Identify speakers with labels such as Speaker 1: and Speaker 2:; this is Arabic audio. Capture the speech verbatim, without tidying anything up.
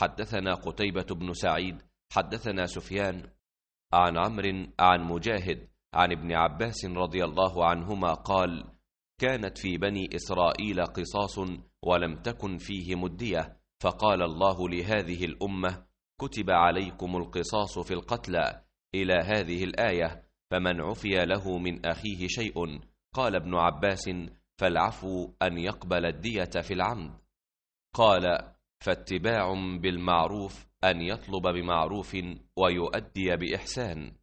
Speaker 1: حدثنا قتيبة بن سعيد حدثنا سفيان عن عمرو عن مجاهد عن ابن عباس رضي الله عنهما قال: كانت في بني إسرائيل قصاص ولم تكن فيه مدية، فقال الله لهذه الأمة: كتب عليكم القصاص في القتلى، إلى هذه الآية. فمن عفي له من أخيه شيء، قال ابن عباس: فالعفو أن يقبل الدية في العمد. قال: فاتباع بالمعروف أن يطلب بمعروف ويؤدي بإحسان.